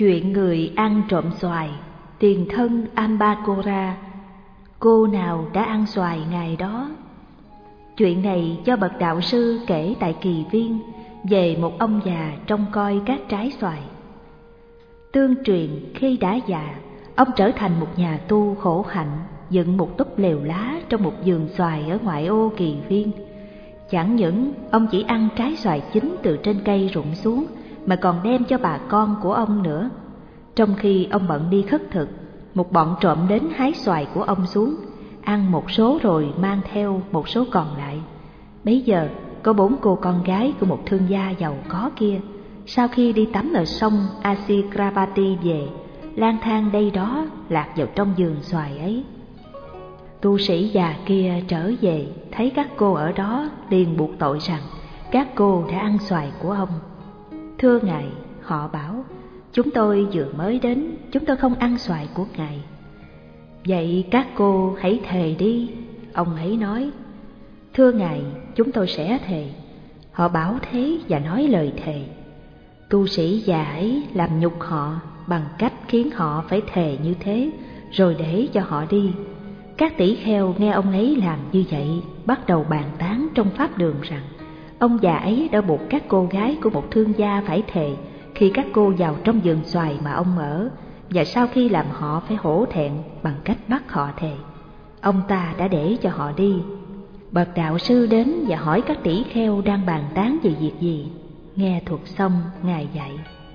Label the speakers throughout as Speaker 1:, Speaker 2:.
Speaker 1: Chuyện người ăn trộm xoài, tiền thân Ambakora. Cô nào đã ăn xoài ngày đó? Chuyện này do bậc đạo sư kể tại Kỳ Viên về một ông già trông coi các trái xoài. Tương truyền khi đã già, ông trở thành một nhà tu khổ hạnh, dựng một túp lều lá trong một vườn xoài ở ngoại ô Kỳ Viên. Chẳng những ông chỉ ăn trái xoài chín từ trên cây rụng xuống, mà còn đem cho bà con của ông nữa. Trong khi ông bận đi khất thực, một bọn trộm đến hái xoài của ông xuống, ăn một số rồi mang theo một số còn lại. Bấy giờ có 4 cô con gái của một thương gia giàu có kia, sau khi đi tắm ở sông Asikravati về, lang thang đây đó lạc vào trong vườn xoài ấy. Tu sĩ già kia trở về thấy các cô ở đó, liền buộc tội rằng các cô đã ăn xoài của ông. Thưa ngài, họ bảo, chúng tôi vừa mới đến, chúng tôi không ăn xoài của ngài. Vậy các cô hãy thề đi, ông ấy nói. Thưa ngài, chúng tôi sẽ thề. Họ bảo thế và nói lời thề. Tu sĩ già ấy làm nhục họ bằng cách khiến họ phải thề như thế, rồi để cho họ đi. Các tỷ kheo nghe ông ấy làm như vậy, bắt đầu bàn tán trong pháp đường rằng ông già ấy đã buộc các cô gái của một thương gia phải thề khi các cô vào trong vườn xoài mà ông ở, và sau khi làm họ phải hổ thẹn bằng cách bắt họ thề. Ông ta đã để cho họ đi. Bậc đạo sư đến và hỏi các tỷ kheo đang bàn tán về việc gì. Nghe thuật xong, ngài dạy: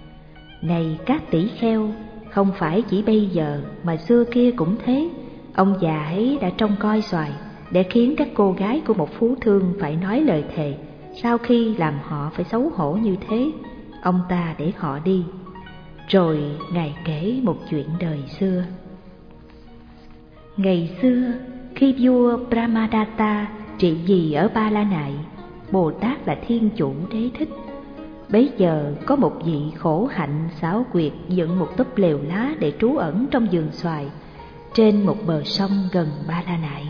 Speaker 1: Này các tỷ kheo, không phải chỉ bây giờ mà xưa kia cũng thế. Ông già ấy đã trông coi xoài để khiến các cô gái của một phú thương phải nói lời thề. Sau khi làm họ phải xấu hổ như thế, ông ta để họ đi. Rồi ngài kể một chuyện đời xưa. Ngày xưa, khi vua Brahmadatta trị vì ở Ba La Nại, Bồ Tát là Thiên Chủ Đế Thích. Bấy giờ có một vị khổ hạnh xảo quyệt dựng một túp lều lá để trú ẩn trong vườn xoài trên một bờ sông gần Ba La Nại.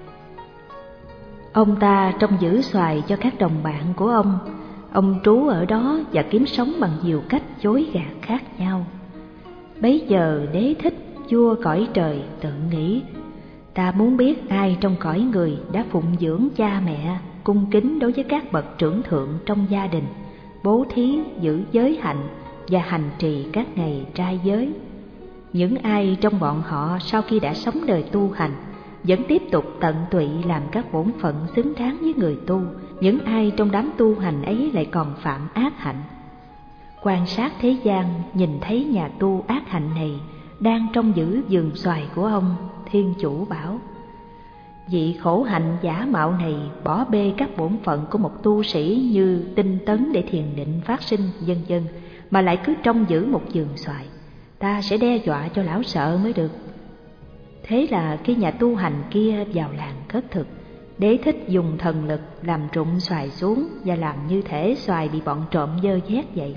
Speaker 1: Ông ta trông giữ xoài cho các đồng bạn của ông trú ở đó và kiếm sống bằng nhiều cách dối gạt khác nhau. Bấy giờ Đế Thích, vua cõi trời, tự nghĩ: Ta muốn biết ai trong cõi người đã phụng dưỡng cha mẹ, cung kính đối với các bậc trưởng thượng trong gia đình, bố thí, giữ giới hạnh và hành trì các ngày trai giới. Những ai trong bọn họ sau khi đã sống đời tu hành vẫn tiếp tục tận tụy làm các bổn phận xứng đáng với người tu, những ai trong đám tu hành ấy lại còn phạm ác hạnh. Quan sát thế gian, nhìn thấy nhà tu ác hạnh này đang trông giữ vườn xoài của ông, Thiên Chủ bảo: Vị khổ hạnh giả mạo này bỏ bê các bổn phận của một tu sĩ như tinh tấn để thiền định phát sinh vân vân, mà lại cứ trông giữ một vườn xoài. Ta sẽ đe dọa cho lão sợ mới được. Thế là khi nhà tu hành kia vào làng khất thực, Đế Thích dùng thần lực làm rụng xoài xuống và làm như thể xoài bị bọn trộm dơ vét vậy.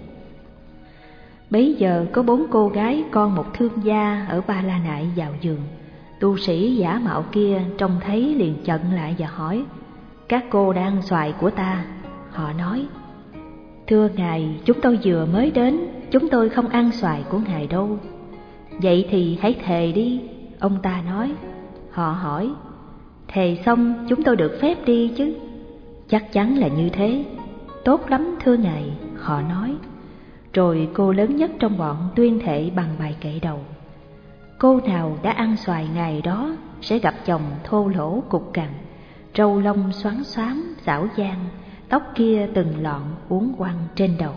Speaker 1: Bấy giờ có 4 cô gái con một thương gia ở Ba La Nại vào vườn. Tu sĩ giả mạo kia trông thấy liền chặn lại và hỏi: Các cô đang ăn xoài của ta? Họ nói: Thưa ngài, chúng tôi vừa mới đến, chúng tôi không ăn xoài của ngài đâu. Vậy thì hãy thề đi, ông ta nói. Họ hỏi: Thề xong chúng tôi được phép đi chứ? Chắc chắn là như thế. Tốt lắm thưa ngài, họ nói. Rồi cô lớn nhất trong bọn tuyên thệ bằng bài kệ đầu: Cô nào đã ăn xoài ngày đó sẽ gặp chồng thô lỗ cục cằn, râu lông xoắn xoắn xảo giang, tóc kia từng lọn uốn quăng trên đầu.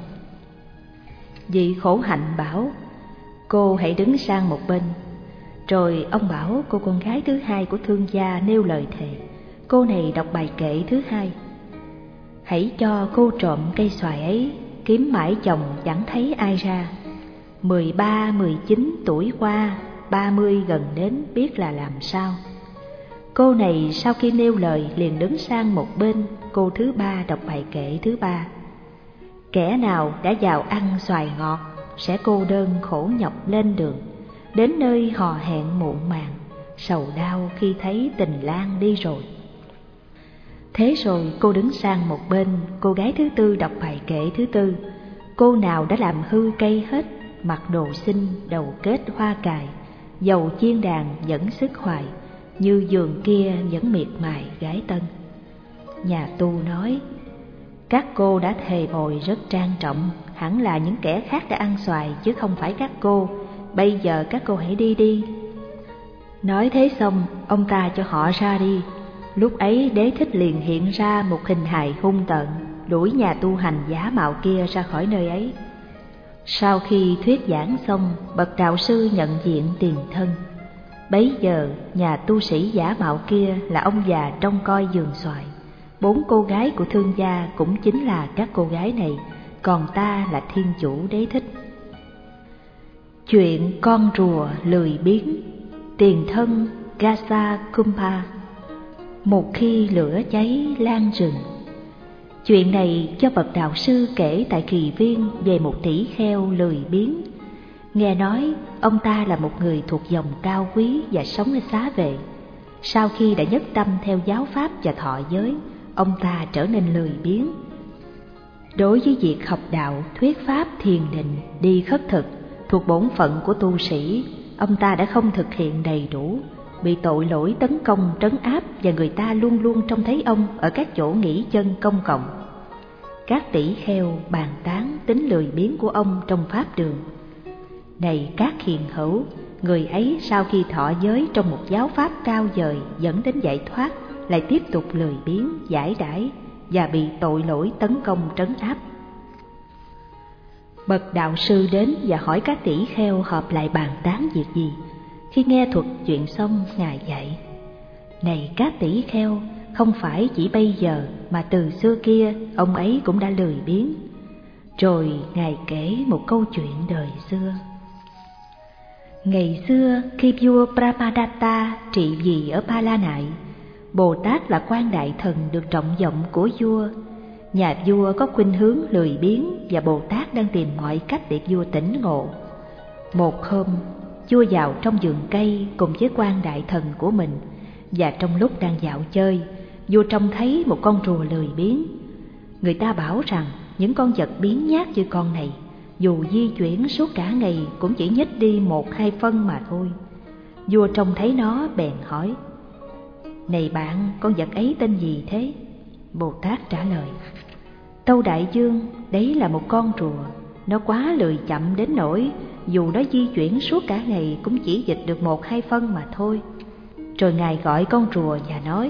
Speaker 1: Vị khổ hạnh bảo: Cô hãy đứng sang một bên. Rồi ông bảo cô con gái thứ hai của thương gia nêu lời thề. Cô này đọc bài kệ thứ hai: Hãy cho cô trộm cây xoài ấy, kiếm mãi chồng chẳng thấy ai ra. 13, 19 tuổi qua, 30 gần đến biết là làm sao. Cô này sau khi nêu lời liền đứng sang một bên. Cô thứ ba đọc bài kệ thứ ba: Kẻ nào đã vào ăn xoài ngọt sẽ cô đơn khổ nhọc lên đường, đến nơi hò hẹn muộn màng, sầu đau khi thấy tình lang đi rồi. Thế rồi cô đứng sang một bên. Cô gái thứ tư đọc bài kệ thứ tư: Cô nào đã làm hư cây hết mặc đồ xinh, đầu kết hoa cài, dầu chiên đàn vẫn sức hoài, như giường kia vẫn miệt mài gái tân. Nhà tu nói: các cô đã thề bồi rất trang trọng, hẳn là những kẻ khác đã ăn xoài chứ không phải các cô. Bây giờ các cô hãy đi đi. Nói thế xong, ông ta cho họ ra đi. Lúc ấy Đế Thích liền hiện ra một hình hài hung tợn, đuổi nhà tu hành giả mạo kia ra khỏi nơi ấy. Sau khi thuyết giảng xong, bậc đạo sư nhận diện tiền thân. Bấy giờ nhà tu sĩ giả mạo kia là ông già trông coi vườn xoài. 4 cô gái của thương gia cũng chính là các cô gái này, còn ta là thiên chủ Đế Thích. Chuyện con rùa lười biếng. Tiền thân Gasakumpha. Một khi lửa cháy lan rừng. Chuyện này cho bậc đạo sư kể tại Kỳ Viên về một tỷ kheo lười biếng. Nghe nói ông ta là một người thuộc dòng cao quý và sống ở xá vệ. Sau khi đã nhất tâm theo giáo pháp và thọ giới, ông ta trở nên lười biếng. Đối với việc học đạo, thuyết pháp, thiền định, đi khất thực thuộc bổn phận của tu sĩ, ông ta đã không thực hiện đầy đủ, bị tội lỗi tấn công trấn áp, và người ta luôn luôn trông thấy ông ở các chỗ nghỉ chân công cộng. Các tỷ kheo bàn tán tính lười biếng của ông trong pháp đường. Này các hiền hữu, người ấy sau khi thọ giới trong một giáo pháp cao vời dẫn đến giải thoát, lại tiếp tục lười biếng, giải đãi và bị tội lỗi tấn công trấn áp. Bậc đạo sư đến và hỏi các tỷ kheo họp lại bàn tán việc gì. Khi nghe thuật chuyện xong, Ngài dạy: này các tỷ kheo, không phải chỉ bây giờ mà từ xưa kia ông ấy cũng đã lười biếng. Rồi Ngài kể một câu chuyện đời xưa. Ngày xưa khi vua Brahmadatta trị vì ở Pala Nại, Bồ Tát là quan đại thần được trọng vọng của vua. Nhà vua có khuynh hướng lười biếng và Bồ Tát đang tìm mọi cách để vua tỉnh ngộ. Một hôm, vua vào trong vườn cây cùng với quan đại thần của mình, và trong lúc đang dạo chơi, vua trông thấy một con rùa lười biếng. Người ta bảo rằng những con vật biếng nhác như con này, dù di chuyển suốt cả ngày cũng chỉ nhích đi 1-2 phân mà thôi. Vua trông thấy nó bèn hỏi: này bạn, con vật ấy tên gì thế? Bồ Tát trả lời: Tâu đại vương, đấy là một con rùa. Nó quá lười chậm đến nỗi dù nó di chuyển suốt cả ngày cũng chỉ dịch được 1-2 phân mà thôi. Rồi Ngài gọi con rùa và nói: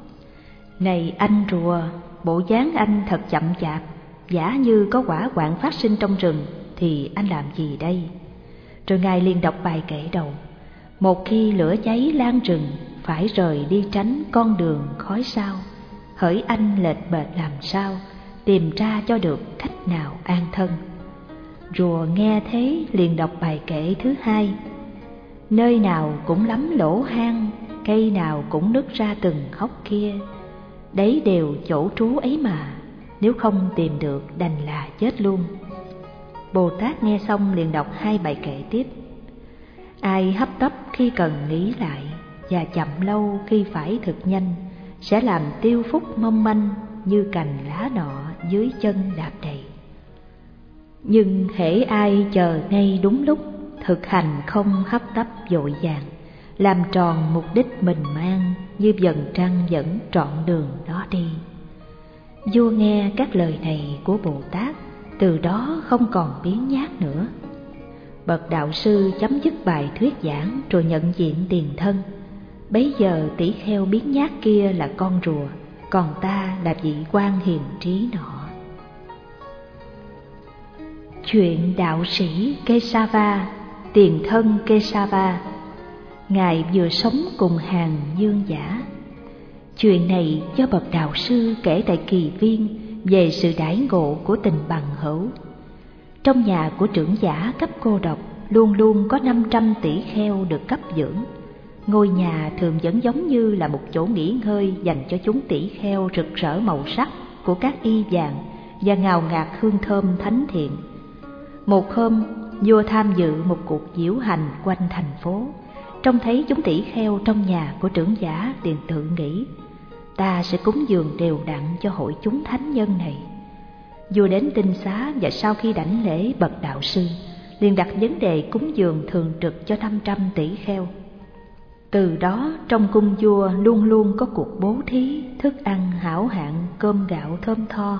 Speaker 1: này anh rùa, bộ dáng anh thật chậm chạp, giả như có hỏa hoạn phát sinh trong rừng thì anh làm gì đây? Rồi Ngài liền đọc bài kệ đầu: một khi lửa cháy lan rừng, phải rời đi tránh con đường khói sao. Hỡi anh lệch bệt làm sao, tìm ra cho được cách nào an thân. Rùa nghe thế liền đọc bài kệ thứ 2: nơi nào cũng lắm lỗ hang, cây nào cũng nứt ra từng hốc kia. Đấy đều chỗ trú ấy mà, nếu không tìm được đành là chết luôn. Bồ Tát nghe xong liền đọc 2 bài kệ tiếp: ai hấp tấp khi cần nghĩ lại, và chậm lâu khi phải thực nhanh, sẽ làm tiêu phúc mong manh, như cành lá nọ dưới chân đạp đầy. Nhưng hễ ai chờ ngay đúng lúc, thực hành không hấp tấp vội vàng, làm tròn mục đích mình mang, như vầng trăng dẫn trọn đường đó đi. Vua nghe các lời này của Bồ Tát, từ đó không còn biếng nhác nữa. Bậc đạo sư chấm dứt bài thuyết giảng rồi nhận diện tiền thân. Bấy giờ tỷ kheo biếng nhác kia là con rùa, còn ta là vị quan hiền trí nọ. Chuyện đạo sĩ Kesava, tiền thân Kesava. Ngài vừa sống cùng hàng dương giả. Chuyện này do bậc đạo sư kể tại Kỳ Viên về sự đãi ngộ của tình bằng hữu. Trong nhà của trưởng giả cấp cô độc luôn luôn có 500 tỷ kheo được cấp dưỡng. Ngôi nhà thường vẫn giống như là một chỗ nghỉ ngơi dành cho chúng tỷ kheo rực rỡ màu sắc của các y vàng và ngào ngạt hương thơm thánh thiện. Một hôm, vua tham dự một cuộc diễu hành quanh thành phố, trông thấy chúng tỷ kheo trong nhà của trưởng giả liền tự nghĩ: ta sẽ cúng dường đều đặn cho hội chúng thánh nhân này. Vua đến tinh xá và sau khi đảnh lễ bậc đạo sư, liền đặt vấn đề cúng dường thường trực cho 500 tỷ kheo. Từ đó trong cung vua luôn luôn có cuộc bố thí, thức ăn hảo hạng, cơm gạo thơm tho.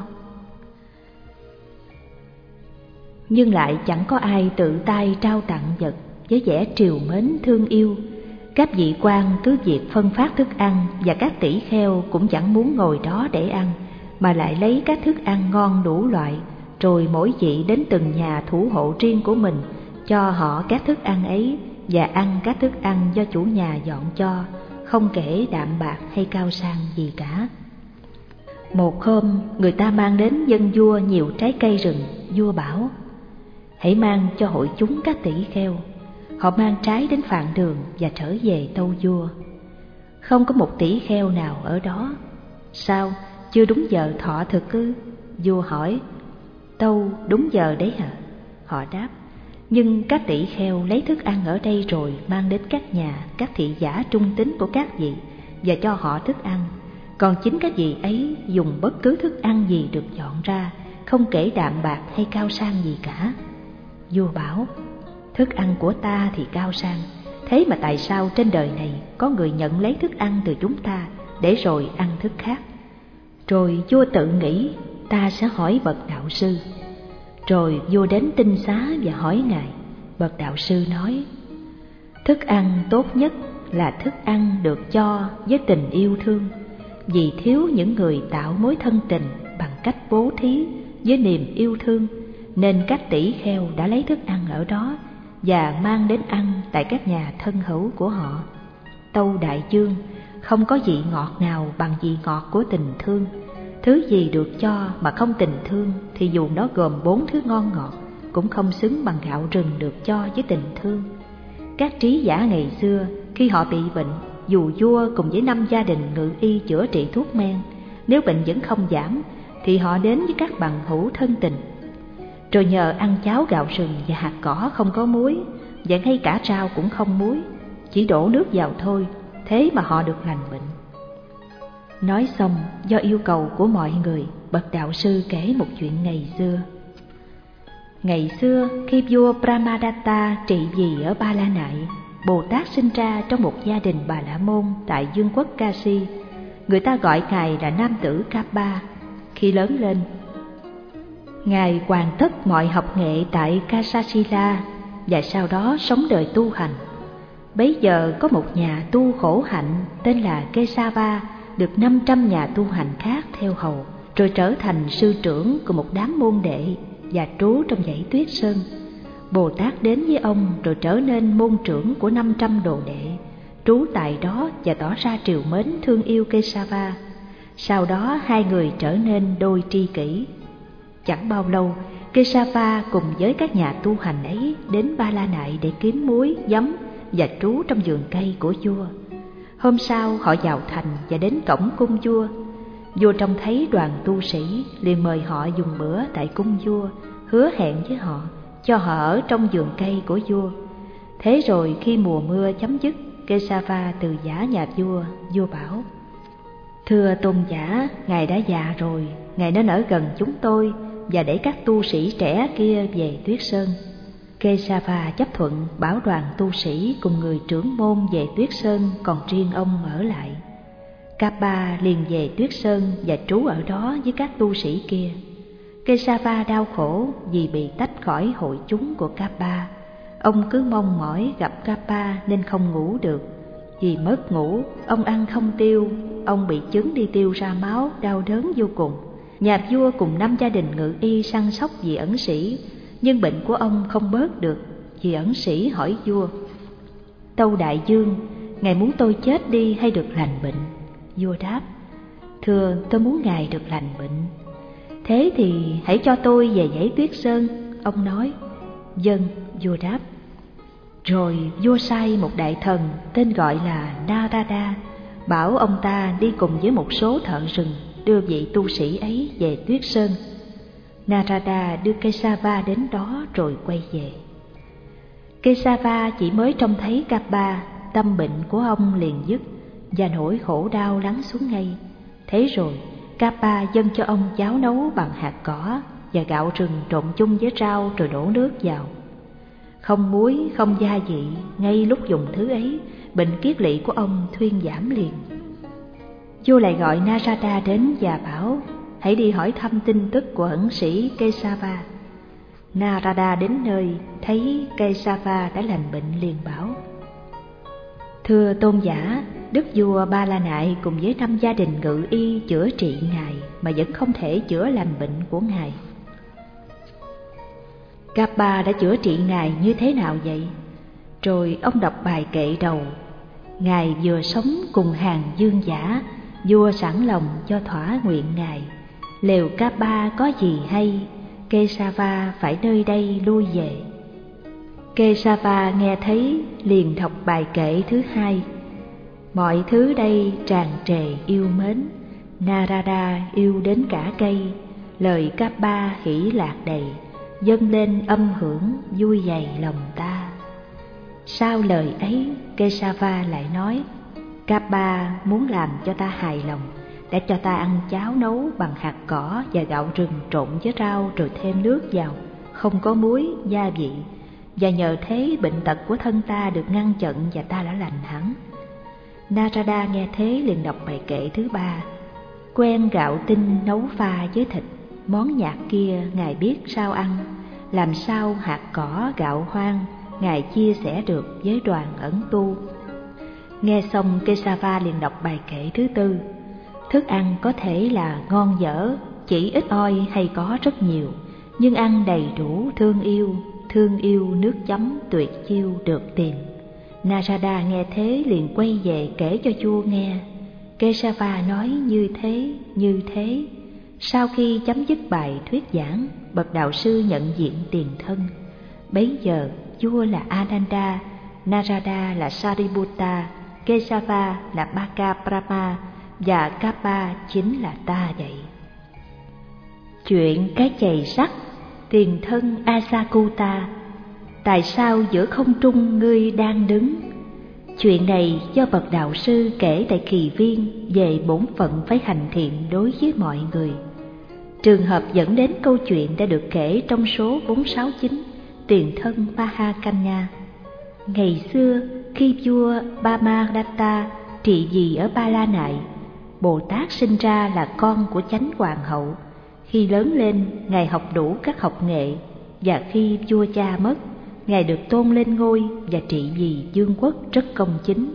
Speaker 1: Nhưng lại chẳng có ai tự tay trao tặng vật với vẻ trìu mến thương yêu. Các vị quan cứ việc phân phát thức ăn, và các tỷ kheo cũng chẳng muốn ngồi đó để ăn, mà lại lấy các thức ăn ngon đủ loại, rồi mỗi vị đến từng nhà thủ hộ riêng của mình, cho họ các thức ăn ấy và ăn các thức ăn do chủ nhà dọn cho, không kể đạm bạc hay cao sang gì cả. Một hôm, người ta mang đến dâng vua nhiều trái cây rừng. Vua bảo: hãy mang cho hội chúng các tỷ kheo. Họ mang trái đến phạn đường và trở về tâu vua. Không có một tỷ kheo nào ở đó. Sao, chưa đúng giờ thọ thực ư? Vua hỏi. Tâu đúng giờ đấy hả? Họ đáp. Nhưng các tỷ kheo lấy thức ăn ở đây rồi mang đến các nhà, các thị giả trung tín của các vị và cho họ thức ăn. Còn chính các vị ấy dùng bất cứ thức ăn gì được dọn ra, không kể đạm bạc hay cao sang gì cả. Vua bảo: thức ăn của ta thì cao sang, thế mà tại sao trên đời này có người nhận lấy thức ăn từ chúng ta để rồi ăn thức khác? Rồi vua tự nghĩ, ta sẽ hỏi bậc đạo sư. Rồi vua đến tinh xá và hỏi ngài. Bậc đạo sư nói: thức ăn tốt nhất là thức ăn được cho với tình yêu thương, vì thiếu những người tạo mối thân tình bằng cách bố thí với niềm yêu thương, nên các tỷ kheo đã lấy thức ăn ở đó và mang đến ăn tại các nhà thân hữu của họ. Tâu đại dương, không có vị ngọt nào bằng vị ngọt của tình thương. Thứ gì được cho mà không tình thương thì dù nó gồm 4 thứ ngon ngọt cũng không xứng bằng gạo rừng được cho với tình thương. Các trí giả ngày xưa khi họ bị bệnh, dù vua cùng với 5 gia đình ngự y chữa trị thuốc men, nếu bệnh vẫn không giảm thì họ đến với các bằng hữu thân tình, rồi nhờ ăn cháo gạo rừng và hạt cỏ không có muối, và ngay cả rau cũng không muối, chỉ đổ nước vào thôi, thế mà họ được lành bệnh. Nói xong, do yêu cầu của mọi người, bậc đạo sư kể một chuyện ngày xưa. Ngày xưa, khi vua Brahmadatta trị vì ở Ba La Nại, Bồ Tát sinh ra trong một gia đình Bà La Môn tại vương quốc Kashi. Người ta gọi ngài là nam tử Kappa. Khi lớn lên, ngài hoàn tất mọi học nghệ tại Kasasila và sau đó sống đời tu hành. Bấy giờ có một nhà tu khổ hạnh tên là Kesava, được 500 nhà tu hành khác theo hầu, rồi trở thành sư trưởng của một đám môn đệ và trú trong dãy Tuyết Sơn. Bồ Tát đến với ông rồi trở nên môn trưởng của 500 đồ đệ, trú tại đó và tỏ ra trìu mến thương yêu Kesava. Sau đó hai người trở nên đôi tri kỷ. Chẳng bao lâu, Kesava cùng với các nhà tu hành ấy đến Ba La Nại để kiếm muối, giấm và trú trong vườn cây của vua. Hôm sau họ vào thành và đến cổng cung vua. Vua trông thấy đoàn tu sĩ liền mời họ dùng bữa tại cung vua, hứa hẹn với họ cho họ ở trong vườn cây của vua. Thế rồi khi mùa mưa chấm dứt, Kesava từ giả nhà vua. Vua bảo: thưa tôn giả, ngài đã già rồi, ngài nên ở gần chúng tôi và để các tu sĩ trẻ kia về Tuyết Sơn. Kesava chấp thuận, bảo đoàn tu sĩ cùng người trưởng môn về Tuyết Sơn, còn riêng ông ở lại. Kappa liền về Tuyết Sơn và trú ở đó với các tu sĩ kia. Kesava đau khổ vì bị tách khỏi hội chúng của Kappa. Ông cứ mong mỏi gặp Kappa nên không ngủ được. Vì mất ngủ, ông ăn không tiêu, ông bị chứng đi tiêu ra máu, đau đớn vô cùng. Nhà vua cùng 5 gia đình ngự y săn sóc vị ẩn sĩ, nhưng bệnh của ông không bớt được. Vị ẩn sĩ hỏi vua: tâu đại dương, ngài muốn tôi chết đi hay được lành bệnh? Vua đáp: thưa, tôi muốn ngài được lành bệnh. Thế thì hãy cho tôi về dãy Tuyết Sơn. Ông nói: vâng. Vua đáp. Rồi vua sai một đại thần tên gọi là Narada, bảo ông ta đi cùng với một số thợ rừng đưa vị tu sĩ ấy về Tuyết Sơn. Narada đưa Kesava đến đó rồi quay về. Kesava chỉ mới trông thấy Kappa, tâm bệnh của ông liền dứt và nỗi khổ đau lắng xuống ngay. Thế rồi Kappa dâng cho ông cháo nấu bằng hạt cỏ và gạo rừng trộn chung với rau rồi đổ nước vào. không muối, không gia vị. Ngay lúc dùng thứ ấy, bệnh kiết lỵ của ông thuyên giảm liền. Vua lại gọi Narada đến và bảo: hãy đi hỏi thăm tin tức của ẩn sĩ Kesava. Narada đến nơi, thấy Kesava đã lành bệnh liền bảo: thưa tôn giả, đức vua Ba La Nại cùng với 5 gia đình ngự y chữa trị ngài mà vẫn không thể chữa lành bệnh của ngài. Kappa đã chữa trị ngài như thế nào vậy? Rồi ông đọc bài kệ đầu: ngài vừa sống cùng hàng dương giả, vua sẵn lòng cho thỏa nguyện ngài. Lều Kappa có gì hay, Kesava phải nơi đây lui về. Kesava nghe thấy liền đọc bài kệ thứ 2: mọi thứ đây tràn trề yêu mến, Narada yêu đến cả cây, lời Kappa hỷ lạc đầy, dâng lên âm hưởng vui dày lòng ta. Sau lời ấy, Kesava lại nói: Kappa muốn làm cho ta hài lòng, để cho ta ăn cháo nấu bằng hạt cỏ và gạo rừng trộn với rau rồi thêm nước vào, không có muối, gia vị. Và nhờ thế bệnh tật của thân ta được ngăn chặn và ta đã lành hẳn. Narada nghe thế liền đọc bài kệ thứ 3: quen gạo tinh nấu pha với thịt, món nhạt kia ngài biết sao ăn, làm sao hạt cỏ gạo hoang ngài chia sẻ được với đoàn ẩn tu. Nghe xong, Kesava liền đọc bài kệ thứ 4: thức ăn có thể là ngon dở, chỉ ít oi hay có rất nhiều, nhưng ăn đầy đủ thương yêu nước chấm tuyệt chiêu được tiền. Narada nghe thế liền quay về kể cho vua nghe. Kesava nói như thế. Sau khi chấm dứt bài thuyết giảng, bậc đạo sư nhận diện tiền thân. Bấy giờ vua là Ananda, Narada là Sariputta, Kesava là Bakabrahma và Kappa chính là ta vậy. Chuyện cái chày sắt, tiền thân Asakuta. Tại sao giữa không trung ngươi đang đứng? Chuyện này do bậc đạo sư kể tại Kỳ Viên về bổn phận phải hành thiện đối với mọi người. Trường hợp dẫn đến câu chuyện đã được kể trong số 469, tiền thân Mahakanya. Ngày xưa, khi vua Brahmadatta trị vì ở Ba La Nại, Bồ Tát sinh ra là con của chánh hoàng hậu. Khi lớn lên, ngài học đủ các học nghệ, và khi vua cha mất, ngài được tôn lên ngôi và trị vì vương quốc rất công chính.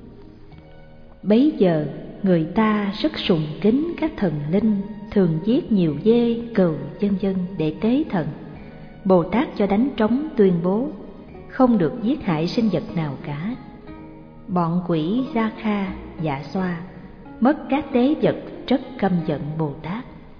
Speaker 1: Bấy giờ, người ta rất sùng kính các thần linh, thường giết nhiều dê, cừu, vân vân để tế thần. Bồ Tát cho đánh trống tuyên bố không được giết hại sinh vật nào cả. Bọn quỷ Gia Kha, Dạ Xoa mất các tế vật rất căm giận Bồ Tát,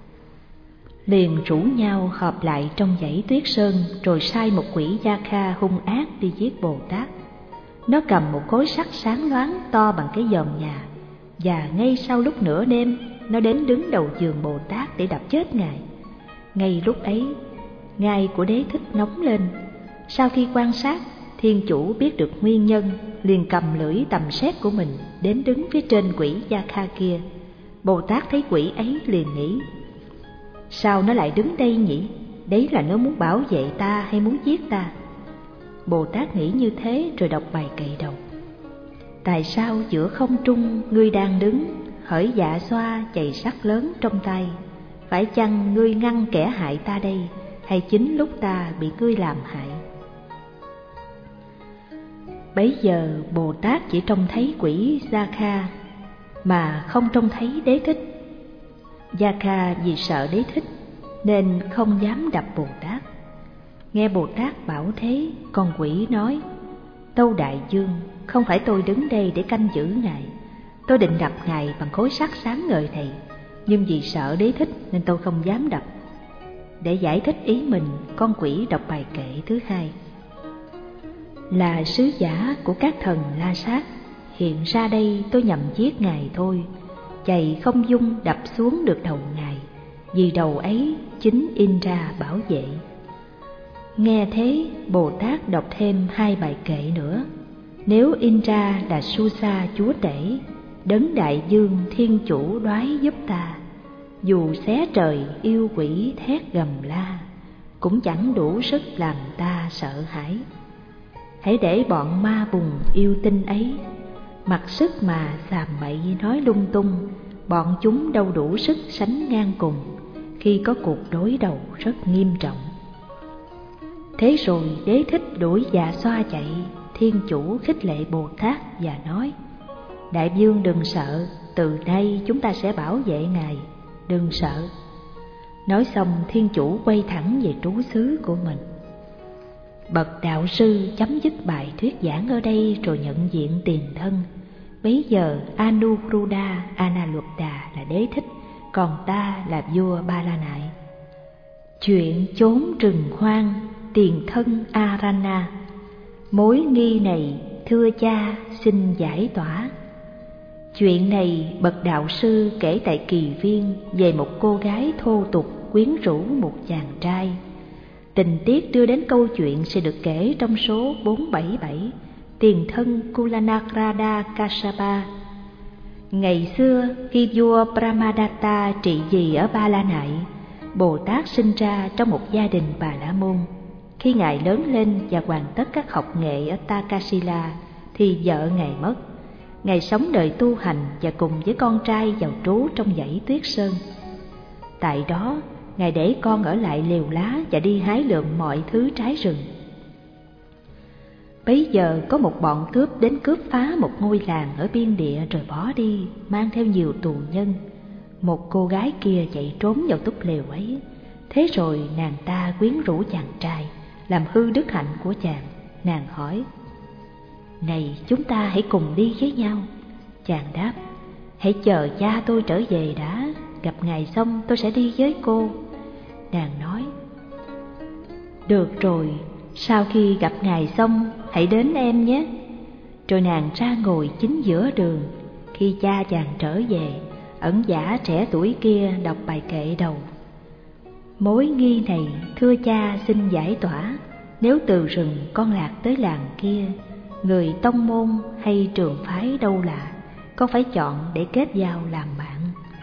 Speaker 1: liền rủ nhau họp lại trong dãy tuyết sơn, rồi sai một quỷ Gia Kha hung ác đi giết Bồ Tát. Nó cầm một khối sắt sáng loáng to bằng cái dòm nhà, và ngay sau lúc nửa đêm, nó đến đứng đầu giường Bồ Tát để đập chết ngài. Ngay lúc ấy, ngai của Đế Thích nóng lên. Sau khi quan sát, Thiên Chủ biết được nguyên nhân, liền cầm lưỡi tầm sét của mình đến đứng phía trên quỷ Gia Kha kia. Bồ Tát thấy quỷ ấy liền nghĩ: sao nó lại đứng đây nhỉ? Đấy là nó muốn bảo vệ ta hay muốn giết ta? Bồ Tát nghĩ như thế rồi đọc bài kệ đầu: tại sao giữa không trung ngươi đang đứng, hỡi Dạ Xoa chày sắt lớn trong tay? Phải chăng ngươi ngăn kẻ hại ta đây, hay chính lúc ta bị ngươi làm hại? Bấy giờ Bồ Tát chỉ trông thấy quỷ Gia Kha mà không trông thấy Đế Thích. Gia Kha vì sợ Đế Thích nên không dám đập Bồ Tát. Nghe Bồ Tát bảo thế, con quỷ nói: Tâu Đại Dương, không phải tôi đứng đây để canh giữ ngài. Tôi định đập ngài bằng khối sắt sáng ngời này, nhưng vì sợ Đế Thích nên tôi không dám đập. Để giải thích ý mình, con quỷ đọc bài kệ thứ 2: là sứ giả của các thần La Sát, hiện ra đây tôi nhằm giết ngài thôi. Chày không dung đập xuống được đầu ngài, vì đầu ấy chính Indra bảo vệ. Nghe thế, Bồ Tát đọc thêm 2 bài kệ nữa. Nếu Indra là Susa chúa tể, đấng đại dương thiên chủ đoái giúp ta, dù xé trời yêu quỷ thét gầm la, cũng chẳng đủ sức làm ta sợ hãi. hãy để bọn ma bùng yêu tinh ấy mặc sức mà xàm bậy nói lung tung. Bọn chúng đâu đủ sức sánh ngang cùng khi có cuộc đối đầu rất nghiêm trọng. Thế rồi Đế Thích đuổi Dạ Xoa chạy. Thiên Chủ khích lệ Bồ Tát và nói: Đại vương đừng sợ, từ nay chúng ta sẽ bảo vệ ngài, đừng sợ. Nói xong Thiên Chủ quay thẳng về trú xứ của mình. Bậc đạo sư chấm dứt bài thuyết giảng ở đây rồi nhận diện tiền thân. Bấy giờ Anuruddha Analuddha là Đế Thích, còn ta là vua Ba La Nại. Chuyện chốn rừng hoang, tiền thân Arana. Mối nghi này thưa cha xin giải tỏa. Chuyện này bậc đạo sư kể tại Kỳ Viên về một cô gái thô tục quyến rũ một chàng trai. Tình tiết đưa đến câu chuyện sẽ được kể trong số 477, tiền thân Kulanakrada Kassapa. Ngày xưa khi vua Brahmadatta trị vì ở Ba La Nại, Bồ Tát sinh ra trong một gia đình Bà La Môn. Khi ngài lớn lên và hoàn tất các học nghệ ở Takasila thì vợ ngài mất. Ngài sống đời tu hành và cùng với con trai vào trú trong dãy Tuyết Sơn. Tại đó, ngài để con ở lại lều lá và đi hái lượm mọi thứ trái rừng. Bấy giờ có một bọn cướp đến cướp phá một ngôi làng ở biên địa rồi bỏ đi, mang theo nhiều tù nhân. Một cô gái kia chạy trốn vào túp lều ấy. Thế rồi nàng ta quyến rũ chàng trai, làm hư đức hạnh của chàng. Nàng hỏi: Này, chúng ta hãy cùng đi với nhau. Chàng đáp: Hãy chờ cha tôi trở về đã, gặp ngài xong tôi sẽ đi với cô. Nàng nói: Được rồi, sau khi gặp ngài xong hãy đến em nhé. Rồi nàng ra ngồi chính giữa đường. Khi cha chàng trở về, ẩn giả trẻ tuổi kia đọc bài kệ đầu: Mối nghi này thưa cha xin giải tỏa. Nếu từ rừng con lạc tới làng kia, người tông môn hay trường phái đâu lạ, con phải chọn để kết giao làm bạn.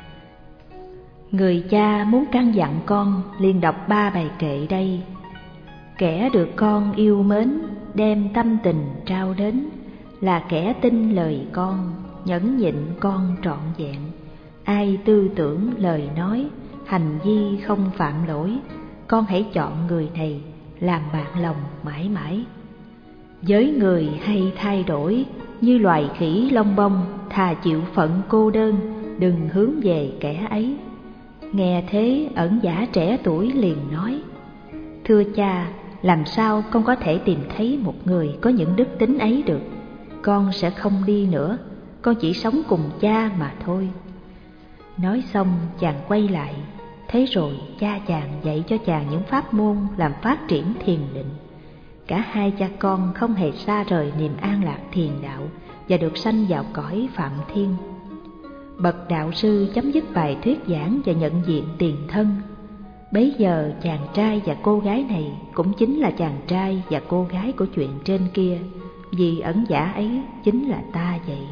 Speaker 1: Người cha muốn căn dặn con liền đọc 3 bài kệ đây. Kẻ được con yêu mến, đem tâm tình trao đến, là kẻ tin lời con, nhẫn nhịn con trọn vẹn. Ai tư tưởng lời nói, hành vi không phạm lỗi, con hãy chọn người này làm bạn lòng mãi mãi. Với người hay thay đổi, như loài khỉ lông bông, thà chịu phận cô đơn, đừng hướng về kẻ ấy. Nghe thế ẩn giả trẻ tuổi liền nói: Thưa cha, làm sao con có thể tìm thấy một người có những đức tính ấy được? Con sẽ không đi nữa, con chỉ sống cùng cha mà thôi. Nói xong chàng quay lại. Thế rồi cha chàng dạy cho chàng những pháp môn làm phát triển thiền định. Cả hai cha con không hề xa rời niềm an lạc thiền đạo và được sanh vào cõi Phạm Thiên. Bậc đạo sư chấm dứt bài thuyết giảng và nhận diện tiền thân. Bấy giờ chàng trai và cô gái này cũng chính là chàng trai và cô gái của chuyện trên kia, vì ẩn giả ấy chính là ta vậy.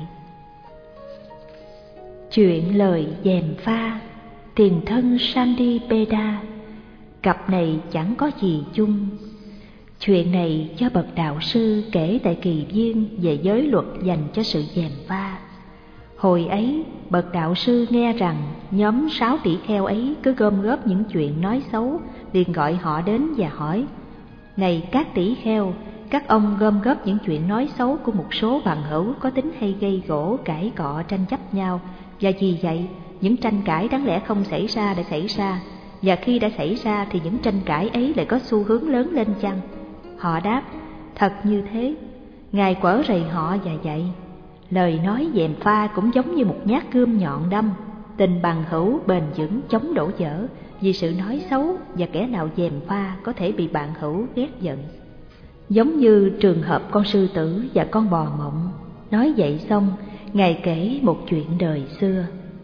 Speaker 1: Chuyện lời gièm pha, tiền thân Sandipeda. Cặp này chẳng có gì chung. Chuyện này cho bậc đạo sư kể tại Kỳ Viên về giới luật dành cho sự gièm pha. Hồi ấy, bậc đạo sư nghe rằng nhóm 6 tỷ kheo ấy cứ gom góp những chuyện nói xấu, liền gọi họ đến và hỏi: Này các tỷ kheo, các ông gom góp những chuyện nói xấu của một số bằng hữu có tính hay gây gổ, cãi cọ, tranh chấp nhau. Và vì vậy, những tranh cãi đáng lẽ không xảy ra đã xảy ra, và khi đã xảy ra thì những tranh cãi ấy lại có xu hướng lớn lên chăng? Họ đáp: Thật như thế. Ngài quở rầy họ và dạy: Lời nói gièm pha cũng giống như một nhát gươm nhọn đâm. Tình bằng hữu bền vững chống đổ vỡ vì sự nói xấu, và kẻ nào gièm pha có thể bị bạn hữu ghét giận. Giống như trường hợp con sư tử và con bò mộng. Nói vậy xong, Ngài kể một chuyện đời xưa.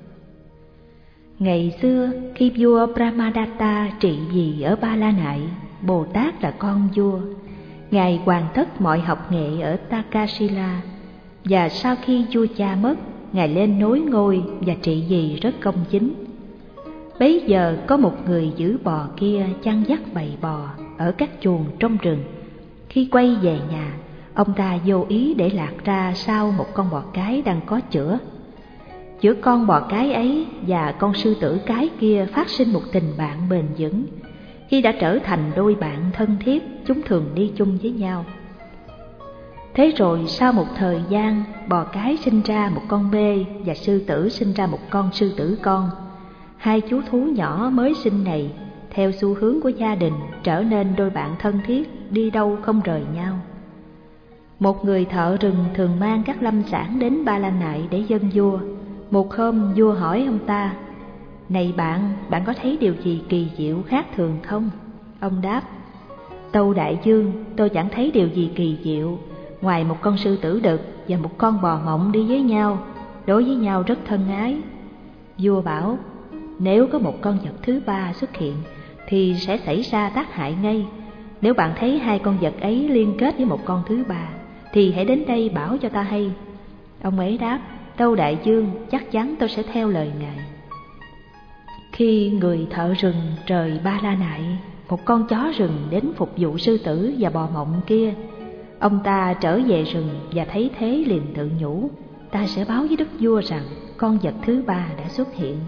Speaker 1: Ngày xưa, khi vua Brahmadatta trị vì ở Ba La Nại, Bồ Tát là con vua. Ngài hoàn tất mọi học nghệ ở Takasila, và sau khi vua cha mất, Ngài lên nối ngôi và trị vì rất công chính. Bấy giờ có một người giữ bò kia chăn dắt bầy bò ở các chuồng trong rừng. Khi quay về nhà, ông ta vô ý để lạc ra sau một con bò cái đang có chữa. Giữa con bò cái ấy và con sư tử cái kia phát sinh một tình bạn bền vững. Khi đã trở thành đôi bạn thân thiết, chúng thường đi chung với nhau. Thế rồi sau một thời gian, bò cái sinh ra một con bê và sư tử sinh ra một con sư tử con. Hai chú thú nhỏ mới sinh này, theo xu hướng của gia đình, trở nên đôi bạn thân thiết, đi đâu không rời nhau. Một người thợ rừng thường mang các lâm sản đến Ba La Nại để dâng vua. Một hôm vua hỏi ông ta: "Này bạn có thấy điều gì kỳ diệu khác thường không?" Ông đáp: "Tâu đại vương, tôi chẳng thấy điều gì kỳ diệu, ngoài một con sư tử đực và một con bò mộng đi với nhau, đối với nhau rất thân ái." Vua bảo: "Nếu có một con vật thứ ba xuất hiện thì sẽ xảy ra tác hại ngay. Nếu bạn thấy hai con vật ấy liên kết với một con thứ ba thì hãy đến đây bảo cho ta hay." Ông ấy đáp: "Tâu đại vương, chắc chắn tôi sẽ theo lời ngài." Khi người thợ rừng rời Ba La Nại, một con chó rừng đến phục vụ sư tử và bò mộng kia. Ông ta trở về rừng và thấy thế liền tự nhủ: "Ta sẽ báo với đức vua rằng con vật thứ ba đã xuất hiện."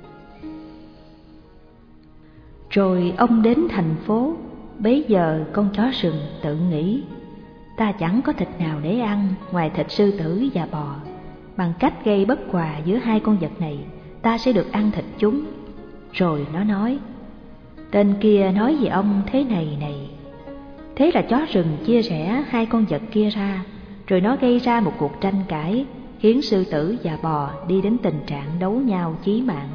Speaker 1: Rồi ông đến thành phố. Bấy giờ con chó rừng tự nghĩ: "Ta chẳng có thịt nào để ăn ngoài thịt sư tử và bò. Bằng cách gây bất hòa giữa hai con vật này, ta sẽ được ăn thịt chúng." Rồi nó nói: "Tên kia nói về ông thế này này." Thế là chó rừng chia rẽ hai con vật kia ra, rồi nó gây ra một cuộc tranh cãi, khiến sư tử và bò đi đến tình trạng đấu nhau chí mạng.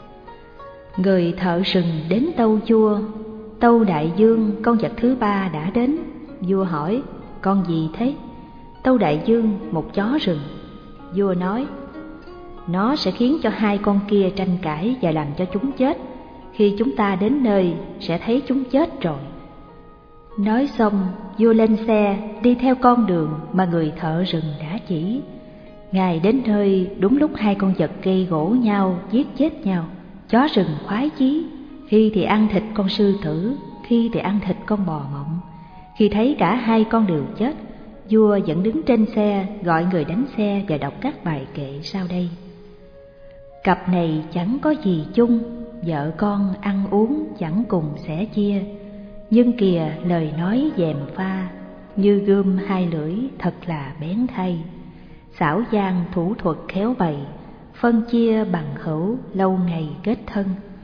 Speaker 1: Người thợ rừng đến tâu vua: "Tâu đại vương, con vật thứ ba đã đến." Vua hỏi: "Con gì thế?" "Tâu đại vương, một chó rừng." Vua nói: "Nó sẽ khiến cho hai con kia tranh cãi và làm cho chúng chết. Khi chúng ta đến nơi sẽ thấy chúng chết rồi." Nói xong, vua lên xe đi theo con đường mà người thợ rừng đã chỉ. Ngài đến nơi đúng lúc hai con vật gây gổ nhau, giết chết nhau. Chó rừng khoái chí, khi thì ăn thịt con sư tử, khi thì ăn thịt con bò mộng. Khi thấy cả hai con đều chết, vua vẫn đứng trên xe gọi người đánh xe và đọc các bài kệ sau đây: "Cặp này chẳng có gì chung, vợ con ăn uống chẳng cùng sẻ chia. Nhưng kìa lời nói dèm pha, như gươm hai lưỡi thật là bén thay. Xảo gian thủ thuật khéo bày, phân chia bằng hữu lâu ngày kết thân.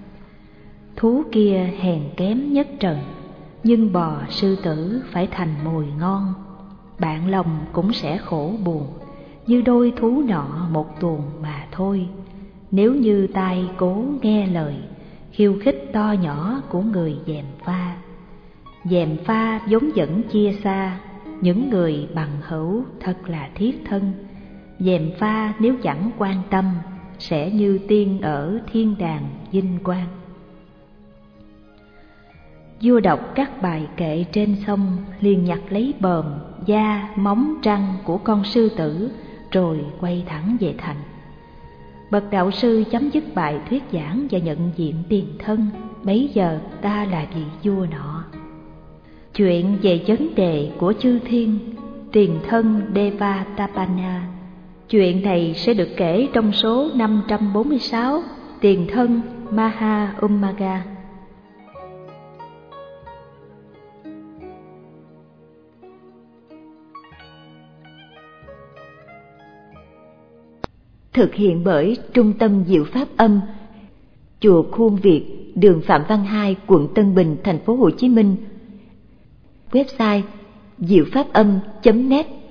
Speaker 1: Thú kia hèn kém nhất trần, nhưng bò sư tử phải thành mồi ngon. Bạn lòng cũng sẽ khổ buồn, như đôi thú nọ một tuồng mà thôi. Nếu như tai cố nghe lời, khiêu khích to nhỏ của người dèm pha. Dèm pha vốn dẫn chia xa, những người bằng hữu thật là thiết thân. Dèm pha nếu chẳng quan tâm, sẽ như tiên ở thiên đàng vinh quang." Vua đọc các bài kệ trên xong, liền nhặt lấy bờm, da, móng, răng của con sư tử, rồi quay thẳng về thành. Bậc đạo sư chấm dứt bài thuyết giảng và nhận diện tiền thân. Bấy giờ ta là vị vua nọ. Chuyện về vấn đề của chư thiên, tiền thân Devatapana. Chuyện này sẽ được kể trong số 546, tiền thân Maha Umaga.
Speaker 2: Thực hiện bởi Trung tâm Diệu Pháp Âm, Chùa Khuôn Việt, đường Phạm Văn Hai, quận Tân Bình, thành phố Hồ Chí Minh. Website diệu pháp âm.net